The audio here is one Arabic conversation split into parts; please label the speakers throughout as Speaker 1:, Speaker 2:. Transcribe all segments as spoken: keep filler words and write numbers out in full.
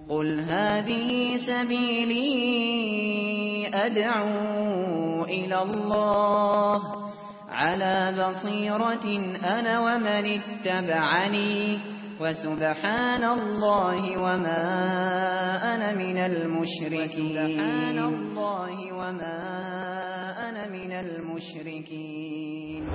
Speaker 1: قل هذه سبيلي أدعو إلى الله على بصيرة أنا ومن اتبعني وسبحان الله وما أنا من المشركين وسبحان الله وما أنا من المشركين.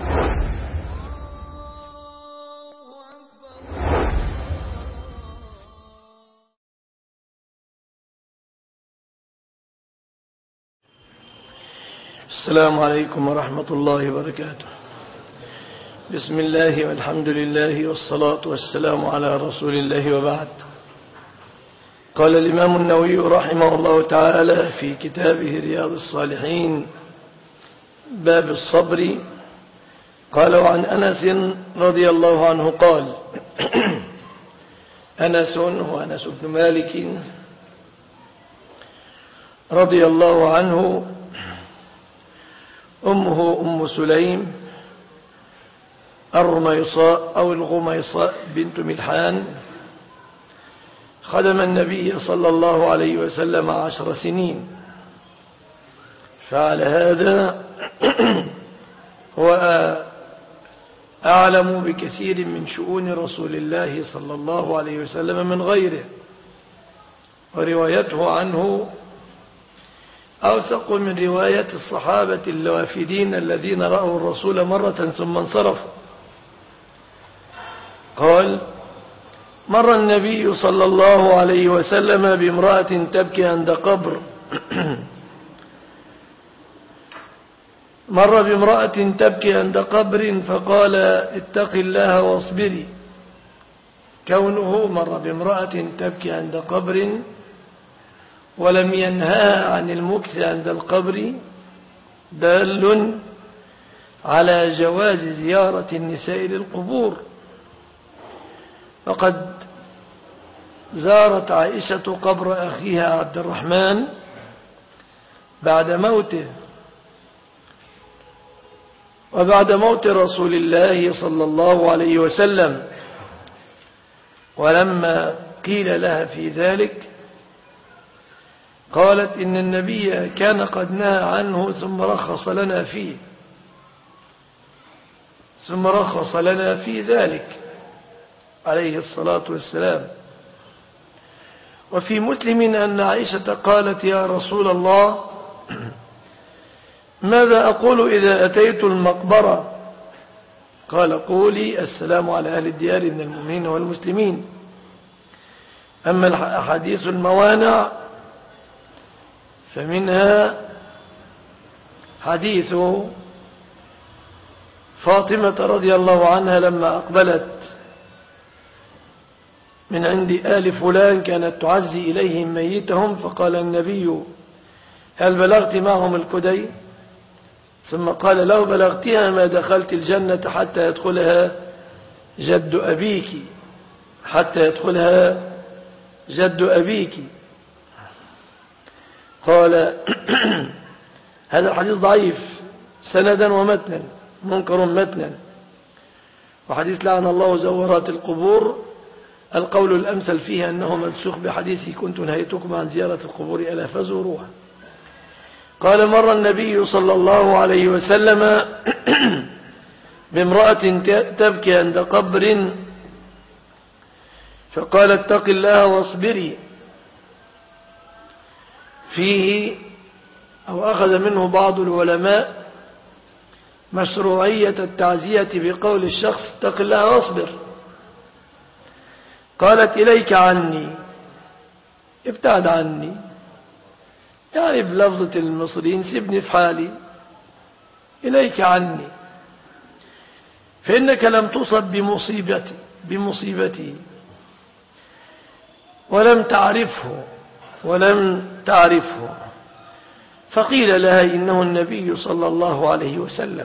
Speaker 2: السلام عليكم ورحمة الله وبركاته. بسم الله والحمد لله والصلاة والسلام على رسول الله وبعد. قال الإمام النووي رحمه الله تعالى في كتابه رياض الصالحين باب الصبر قال: وعن أنس رضي الله عنه قال: أنس هو أنس بن مالك رضي الله عنه، أمه أم سليم الرميصاء أو الغميصاء بنت ملحان، خدم النبي صلى الله عليه وسلم عشر سنين. فعلى هذا هو أعلم بكثير من شؤون رسول الله صلى الله عليه وسلم من غيره، وروايته عنه أوثق من رواية الصحابة الوافدين الذين رأوا الرسول مرة ثم انصرفوا. قال: مر النبي صلى الله عليه وسلم بامرأة تبكي عند قبر مر بامرأة تبكي عند قبر فقال: اتق الله واصبري. كونه مر بامرأة تبكي عند قبر ولم ينهى عن المكث عند القبر دال على جواز زيارة النساء للقبور. فقد زارت عائشة قبر أخيها عبد الرحمن بعد موته وبعد موت رسول الله صلى الله عليه وسلم، ولما قيل لها في ذلك قالت: إن النبي كان قد نهى عنه ثم رخص لنا فيه ثم رخص لنا في ذلك عليه الصلاة والسلام. وفي مسلم أن عائشة قالت: يا رسول الله، ماذا أقول إذا أتيت المقبرة؟ قال: قولي: السلام على أهل الديار من المؤمنين والمسلمين. أما الأحاديث الموانع فمنها حديث فاطمة رضي الله عنها لما أقبلت من عند آل فلان كانت تعزي إليهم ميتهم، فقال النبي: هل بلغت معهم الكدي؟ ثم قال: لو بلغتها ما دخلت الجنة حتى يدخلها جد أبيك حتى يدخلها جد أبيك. قال: هذا الحديث ضعيف سندا ومتنا، منكر متنا، وحديث لعن الله زورات القبور القول الأمثل فيه أنه منسوخ بحديث كنت نهيتكم عن زيارة القبور ألا فزوروها. قال: مر النبي صلى الله عليه وسلم بامرأة تبكي عند قبر فقال: اتق الله واصبري. فيه أو أخذ منه بعض العلماء مشروعية التعزية بقول الشخص: اتق الله واصبر. قالت: إليك عني، ابتعد عني، يعني بلفظة المصريين سيبني في حالي، إليك عني، فإنك لم تصب بمصيبتي بمصيبتي ولم تعرفه ولم تعرفه. فقيل لها: إنه النبي صلى الله عليه وسلم.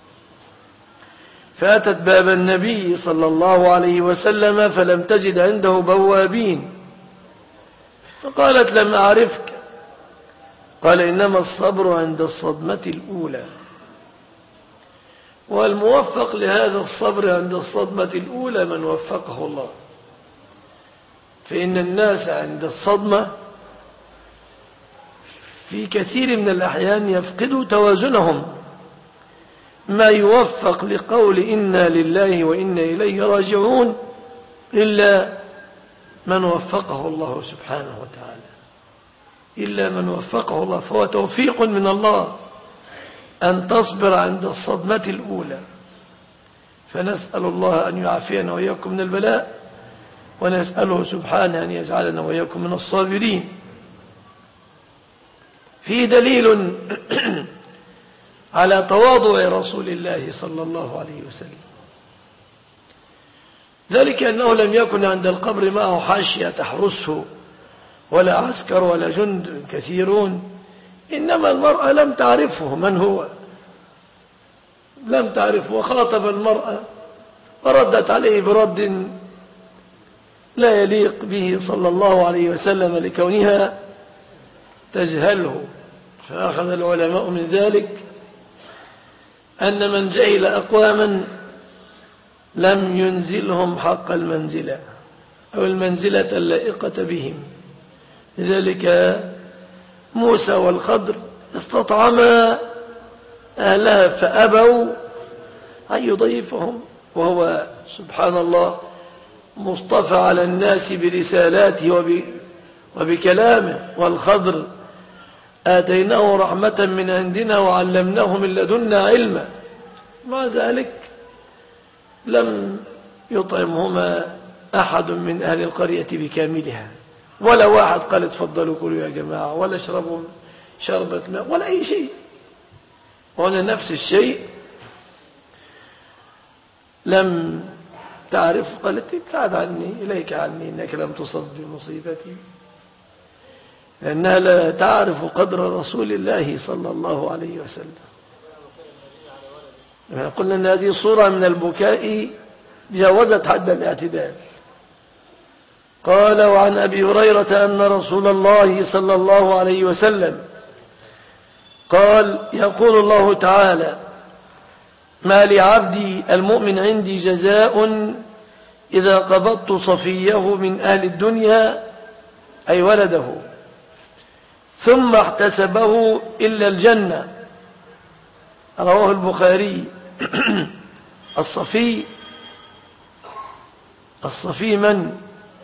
Speaker 2: فأتت باب النبي صلى الله عليه وسلم فلم تجد عنده بوابين، فقالت: لم أعرفك. قال: إنما الصبر عند الصدمة الأولى. والموفق لهذا الصبر عند الصدمة الأولى من وفقه الله، فإن الناس عند الصدمة في كثير من الأحيان يفقدوا توازنهم، ما يوفق لقول إنا لله وإنا إليه راجعون إلا من وفقه الله سبحانه وتعالى، إلا من وفقه الله، فهو توفيق من الله أن تصبر عند الصدمة الأولى. فنسأل الله أن يعافينا وإياكم من البلاء، ونسأله سبحانه أن يجعلنا وإياكم من الصابرين. في دليل على تواضع رسول الله صلى الله عليه وسلم، ذلك أنه لم يكن عند القبر معه حاشية تحرسه ولا عسكر ولا جند كثيرون، إنما المرأة لم تعرفه من هو، لم تعرفه، وخاطب المرأة وردت عليه برد لا يليق به صلى الله عليه وسلم لكونها تجهله. فأخذ العلماء من ذلك أن من جهل أقواما لم ينزلهم حق المنزلة أو المنزلة اللائقة بهم. لذلك موسى والخضر استطعما أهلها فأبوا أن يضيفهم، وهو سبحان الله مصطفى على الناس برسالاته وبكلامه. والخضر آتيناه رحمة من عندنا وعلمناه من لدنا علما، مع ذلك لم يطعمهما أحد من أهل القرية بكاملها، ولا واحد قال اتفضلوا كلوا يا جماعة، ولا اشربوا شربة ماء، ولا أي شيء. وهنا نفس الشيء، لم تعرف، قالت ابتعد عني، إليك عني، إنك لم تصب بمصيبتي، لأنها لا تعرف قدر رسول الله صلى الله عليه وسلم. قلنا أن هذه صورة من البكاء جاوزت حد الاعتدال. قال: وعن أبي هريرة أن رسول الله صلى الله عليه وسلم قال: يقول الله تعالى: ما لعبدي المؤمن عندي جزاء إذا قبضت صفيه من أهل الدنيا، أي ولده، ثم احتسبه إلا الجنة. رواه البخاري. الصفي الصفي من؟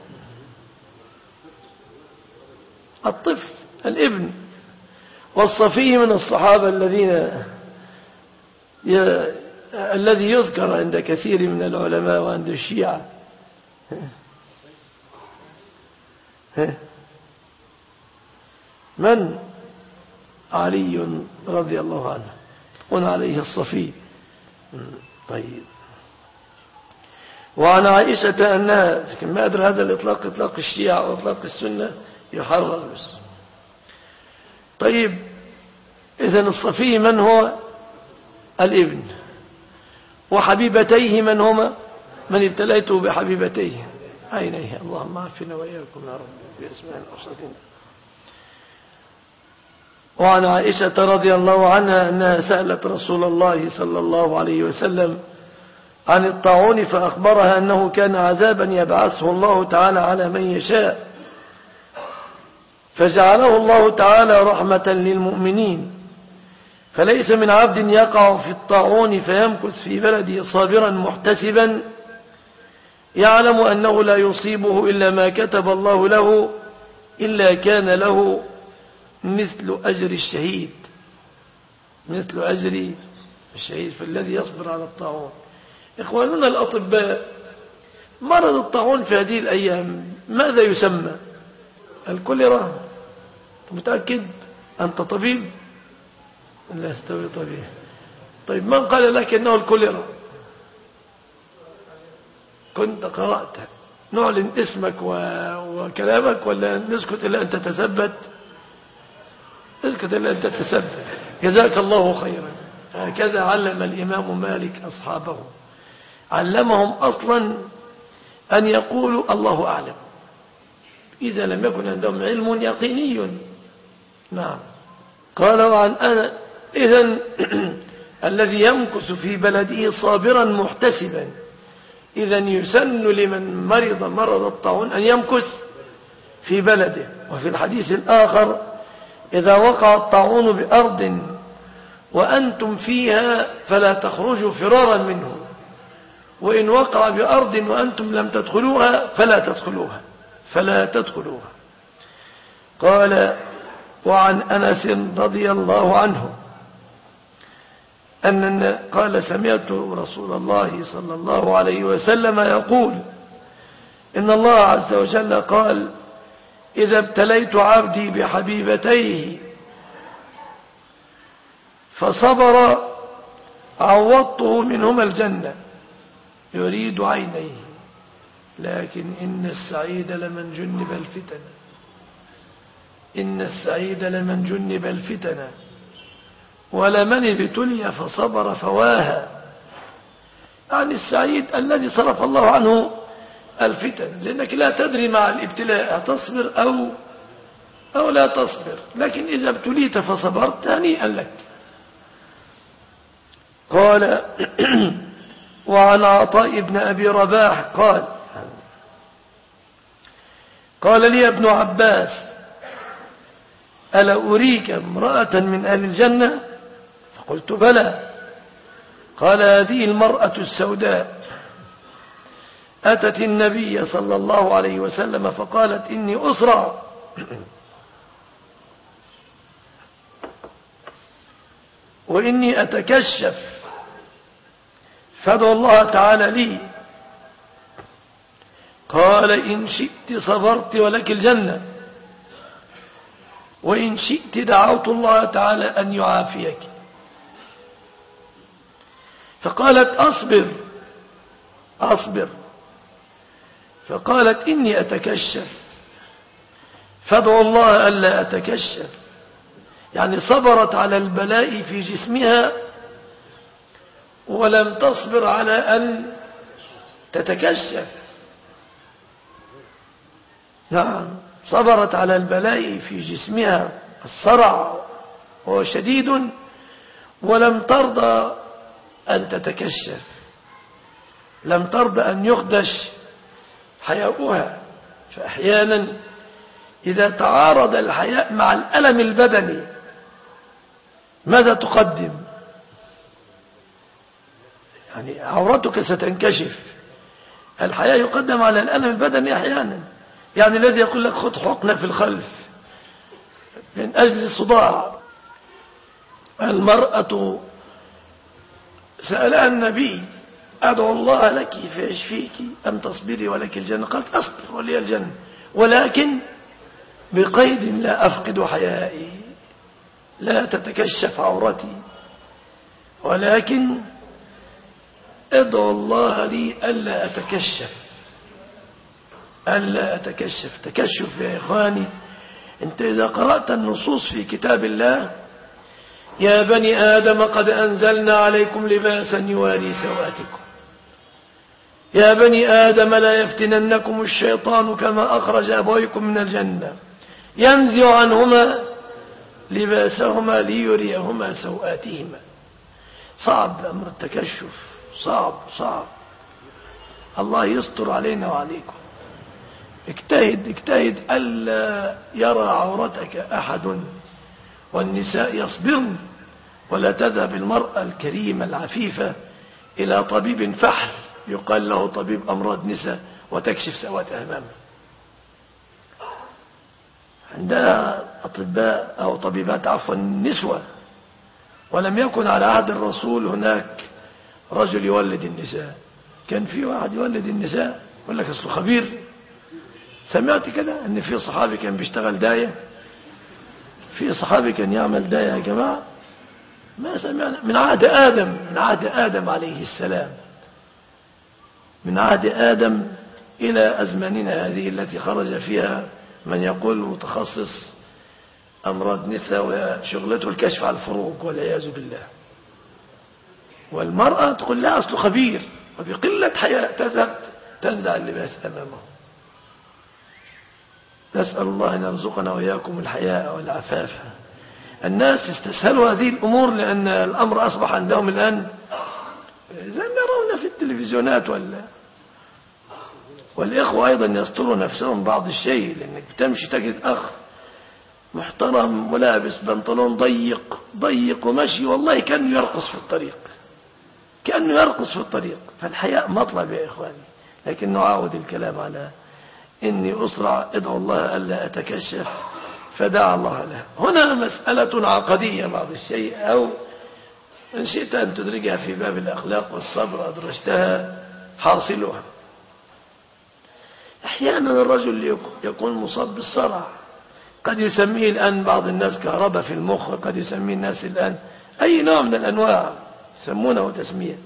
Speaker 2: الطفل، الابن. والصفي من الصحابة الذين ي... الذي يذكر عند كثير من العلماء وعند الشيعة. من؟ علي رضي الله عنه، يقول عليه الصفي. طيب. وعن عائشة أنها، ما أدري هذا الإطلاق إطلاق الشيعة أو إطلاق السنة، يحرر بس. طيب، إذن الصفي من هو؟ الابن. وحبيبتيه من هما؟ من ابتليته بحبيبتيه عينيه. اللهم عافنا وإياكم يا رب بأسماء الأوسطين. وعن عائشة رضي الله عنها أنها سألت رسول الله صلى الله عليه وسلم عن الطاعون، فأخبرها أنه كان عذابا يبعثه الله تعالى على من يشاء، فجعله الله تعالى رحمة للمؤمنين، فليس من عبد يقع في الطاعون فيمكث في بلده صابرا محتسبا يعلم أنه لا يصيبه إلا ما كتب الله له، إلا كان له مثل أجر الشهيد، مثل أجر الشهيد. فالذي يصبر على الطاعون. إخواننا الأطباء، مرض الطاعون في هذه الأيام ماذا يسمى؟ الكوليرا. أنت متأكد؟ أنت طبيب؟ لا استوي طبيب. طيب، من قال لك أنه الكوليرا؟ كنت قرأت. نعلن اسمك وكلامك ولا نسكت إلا أن تتثبت؟ اسكت إلا أن تتثبت. جزاك الله خيرا. هكذا علم الإمام مالك أصحابه، علمهم أصلا أن يقولوا الله أعلم إذا لم يكن عندهم علم يقيني. نعم. قال: وعن أنا إذن الذي يمكث في بلده صابرا محتسبا، إذن يسن لمن مرض مرض الطاعون أن يمكث في بلده. وفي الحديث الآخر إذا وقع الطاعون بأرض وأنتم فيها فلا تخرجوا فرارا منه، وإن وقع بأرض وأنتم لم تدخلوها فلا تدخلوها فلا تدخلوها. قال: وعن أنس رضي الله عنه أن قال: سمعت رسول الله صلى الله عليه وسلم يقول: إن الله عز وجل قال: إذا ابتليت عبدي بحبيبتيه فصبر عوضته منهما الجنة يريد عينيه، لكن إن السعيد لمن جنب الفتن إن السعيد لمن جنب الفتن ولمن ابتلي فصبر فواها. يعني السعيد الذي صرف الله عنه الفتن، لأنك لا تدري مع الابتلاء تصبر أو أو لا تصبر، لكن إذا ابتليت فصبرت هنيئا لك. قال: وعن عطاء بن أبي رباح قال: قال لي ابن عباس: ألا أريك امرأة من أهل الجنة؟ فقلت: بلى. قال: هذه المرأة السوداء أتت النبي صلى الله عليه وسلم فقالت: إني أسرع وإني أتكشف فادعو الله تعالى لي. قال: إن شئت صبرت ولك الجنة، وإن شئت دعوت الله تعالى أن يعافيك. فقالت: أصبر أصبر. فقالت: إني أتكشف فادعو الله ألا أتكشف. يعني صبرت على البلاء في جسمها ولم تصبر على أن تتكشف. نعم، صبرت على البلاء في جسمها، الصرع وهو شديد، ولم ترضى أن تتكشف، لم ترضى أن يخدش حياؤها. فأحيانا إذا تعارض الحياء مع الألم البدني ماذا تقدم؟ يعني عورتك ستنكشف، الحياء يقدم على الألم البدني أحيانا. يعني الذي يقول لك خذ حقنة في الخلف من أجل الصداع. المرأة سألها النبي: أدعو الله لك فيشفيك أم تصبري ولك الجنة؟ قالت: أصبر ولي الجنة، ولكن بقيد لا أفقد حيائي، لا تتكشف عورتي، ولكن ادعو الله لي ألا أتكشف ألا أتكشف. تكشف يا إخواني، أنت إذا قرأت النصوص في كتاب الله: يا بني آدم قد أنزلنا عليكم لباسا يواري سواتكم، يا بني آدم لا يفتننكم الشيطان كما أخرج أبويكم من الجنة ينزع عنهما لباسهما ليريهما سوآتهما. صعب أمر التكشف، صعب صعب. الله يستر علينا وعليكم. اجتهد اجتهد ألا يرى عورتك أحد، والنساء يصبرن، ولا تذهب المرأة الكريمة العفيفة إلى طبيب فحل يقال له طبيب أمراض نساء وتكشف سواتها أمامه. عندها أطباء أو طبيبات عفوا نسوة، ولم يكن على عهد الرسول هناك رجل يولد النساء. كان في واحد يولد النساء يقول لك أصله خبير. سمعت كده ان في صحابي كان بيشتغل داية، في صحابي كان يعمل داية يا جماعة؟ ما سمعنا. من عهد آدم من عهد آدم عليه السلام، من عهد آدم إلى أزماننا هذه التي خرج فيها من يقول متخصص أمراض نساء وشغلته الكشف على الفروج والعياذ بالله. والمرأة تقول لا أصله خبير، وبقلة حياء تذهب تنزع اللباس أمامه. نسأل الله أن يرزقنا وإياكم الحياء والعفاف. الناس استسهلوا هذه الأمور لأن الأمر أصبح عندهم الآن زي ما يرون في التلفزيونات ولا والإخوة أيضا يستروا نفسهم بعض الشيء، لأنك بتمشي تجد أخ محترم ولابس بنطلون ضيق ضيق ومشي والله كأنه يرقص في الطريق، كأنه يرقص في الطريق. فالحياء مطلب يا إخواني، لكن نعاود الكلام على إني أسرع ادعو الله ألا أتكشف فدعا الله له. هنا مسألة عقدية بعض الشيء، أو إن شئت أن تدرجها في باب الأخلاق والصبر أدرجتها حاصلها. أحيانا الرجل يكون مصاب بالصرع، قد يسميه الآن بعض الناس كهرباء في المخ، قد يسميه الناس الآن أي نوع من الأنواع يسمونه تسمية.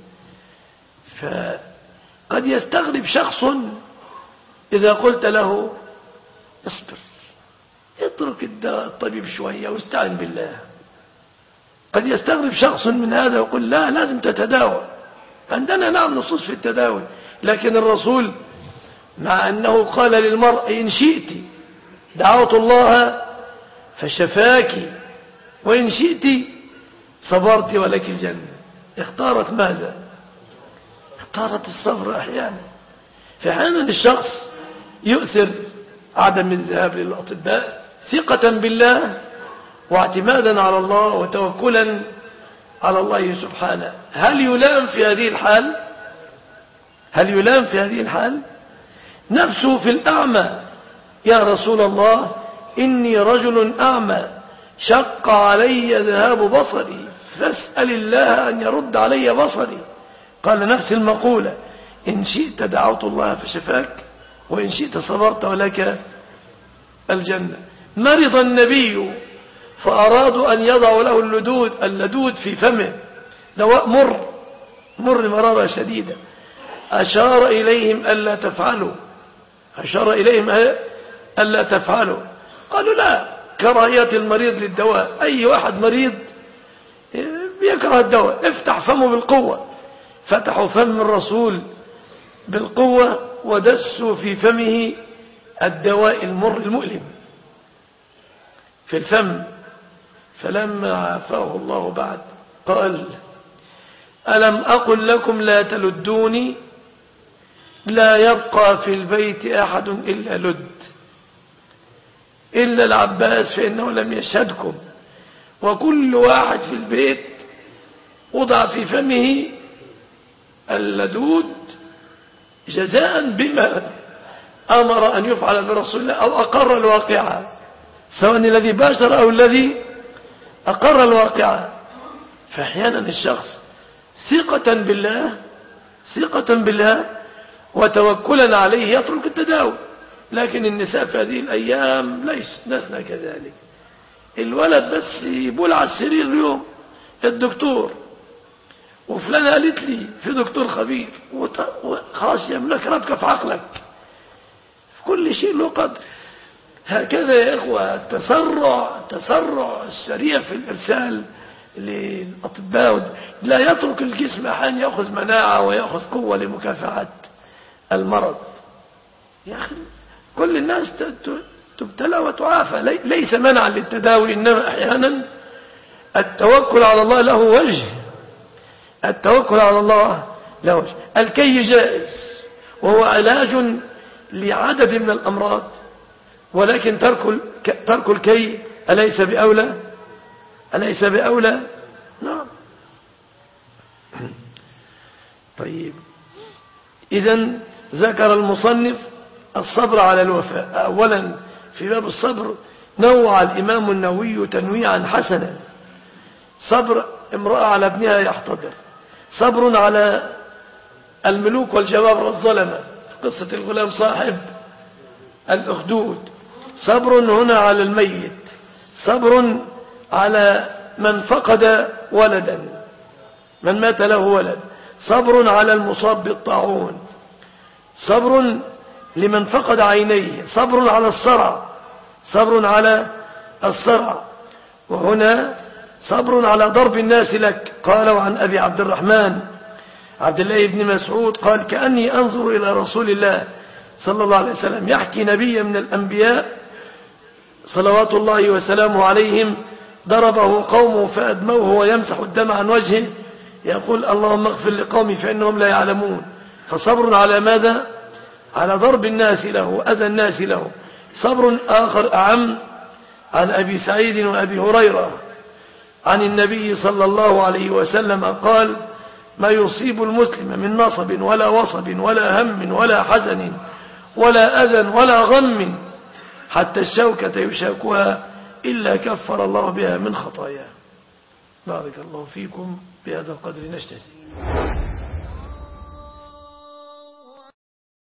Speaker 2: فقد يستغرب شخص إذا قلت له اصبر اترك الطبيب شوية واستعن بالله. قد يستغرب شخص من هذا ويقول لا لازم تتداوى. عندنا نعم نصوص في التداوي، لكن الرسول مع أنه قال للمرء إن شئت دعوت الله فشفاك وإن شئت صبرت ولك الجنة، اختارت ماذا؟ اختارت الصبر. أحيانا فأحيانا الشخص يؤثر عدم الذهاب للأطباء ثقة بالله واعتمادا على الله وتوكلا على الله سبحانه. هل يلام في هذه الحال؟ هل يلام في هذه الحال؟ نفسه في الأعمى، يا رسول الله إني رجل أعمى شق علي ذهاب بصري فاسأل الله أن يرد علي بصري. قال نفس المقولة إن شئت دعوت الله فشفاك وإن شئت صبرت ولك الجنة. مرض النبي فأرادوا أن يضعوا له اللدود اللدود في فمه، دواء مر مر مرارة شديدة، أشار إليهم ألا تفعلوا أشار إليهم ألا تفعلوا قالوا لا، كراهية المريض للدواء. أي واحد مريض بيكره الدواء، افتح فمه بالقوة. فتحوا فم الرسول بالقوة ودسوا في فمه الدواء المر المؤلم في الفم. فلما عافاه الله بعد قال ألم أقل لكم لا تلدوني؟ لا يبقى في البيت أحد إلا لد إلا العباس فإنه لم يشهدكم. وكل واحد في البيت وضع في فمه اللدود جزاء بما أمر أن يفعل برسول الله أو أقر الواقعة، سواء الذي باشر أو الذي أقر الواقعة. فأحيانا الشخص ثقة بالله ثقة بالله وتوكلا عليه يترك التداوي. لكن النساء في هذه الأيام ليس لسنا كذلك. الولد بس يبول على السرير اليوم الدكتور وفلانة قالت لي في دكتور خبير وخلاص يملك ربك في عقلك، في كل شيء له قدر. هكذا يا إخوة التسرع التسرع السريع في الإرسال للأطباء لا يترك الجسم أحيانا يأخذ مناعة ويأخذ قوة لمكافحة المرض. يا أخي كل الناس تبتلى وتعافى، ليس منعا للتداوي، إنما أحيانا التوكل على الله له وجه. التوكل على الله له وجه. الكي جائز وهو علاج لعدد من الأمراض، ولكن ترك ترك الكي أليس بأولى؟ أليس بأولى؟ نعم. طيب إذن ذكر المصنف الصبر على الوفاء. أولا في باب الصبر نوع الإمام النووي تنويعا حسنا. صبر امرأة على ابنها يحتضر، صبر على الملوك والجبابرة الظلمة في قصة الغلام صاحب الأخدود، صبر هنا على الميت، صبر على من فقد ولدا من مات له ولد، صبر على المصاب بالطاعون، صبر لمن فقد عينيه، صبر على الصرع، صبر على الصرع. وهنا صبر على ضرب الناس لك. قال عن أبي عبد الرحمن عبد الله بن مسعود قال كأني أنظر إلى رسول الله صلى الله عليه وسلم يحكي نبيا من الأنبياء صلوات الله وسلامه عليهم ضربه قومه فأدموه ويمسح الدم عن وجهه يقول اللهم اغفر لقومي فإنهم لا يعلمون. فصبر على ماذا؟ على ضرب الناس له وأذى الناس له. صبر آخر أعم عن أبي سعيد وأبي هريرة عن النبي صلى الله عليه وسلم قال: ما يصيب المسلم من نصب ولا وصب ولا هم ولا حزن ولا أذى ولا غم حتى الشوكة يشاكها إلا كفر الله بها من خطاياه. بارك الله فيكم. بهذا القدر نجتزي.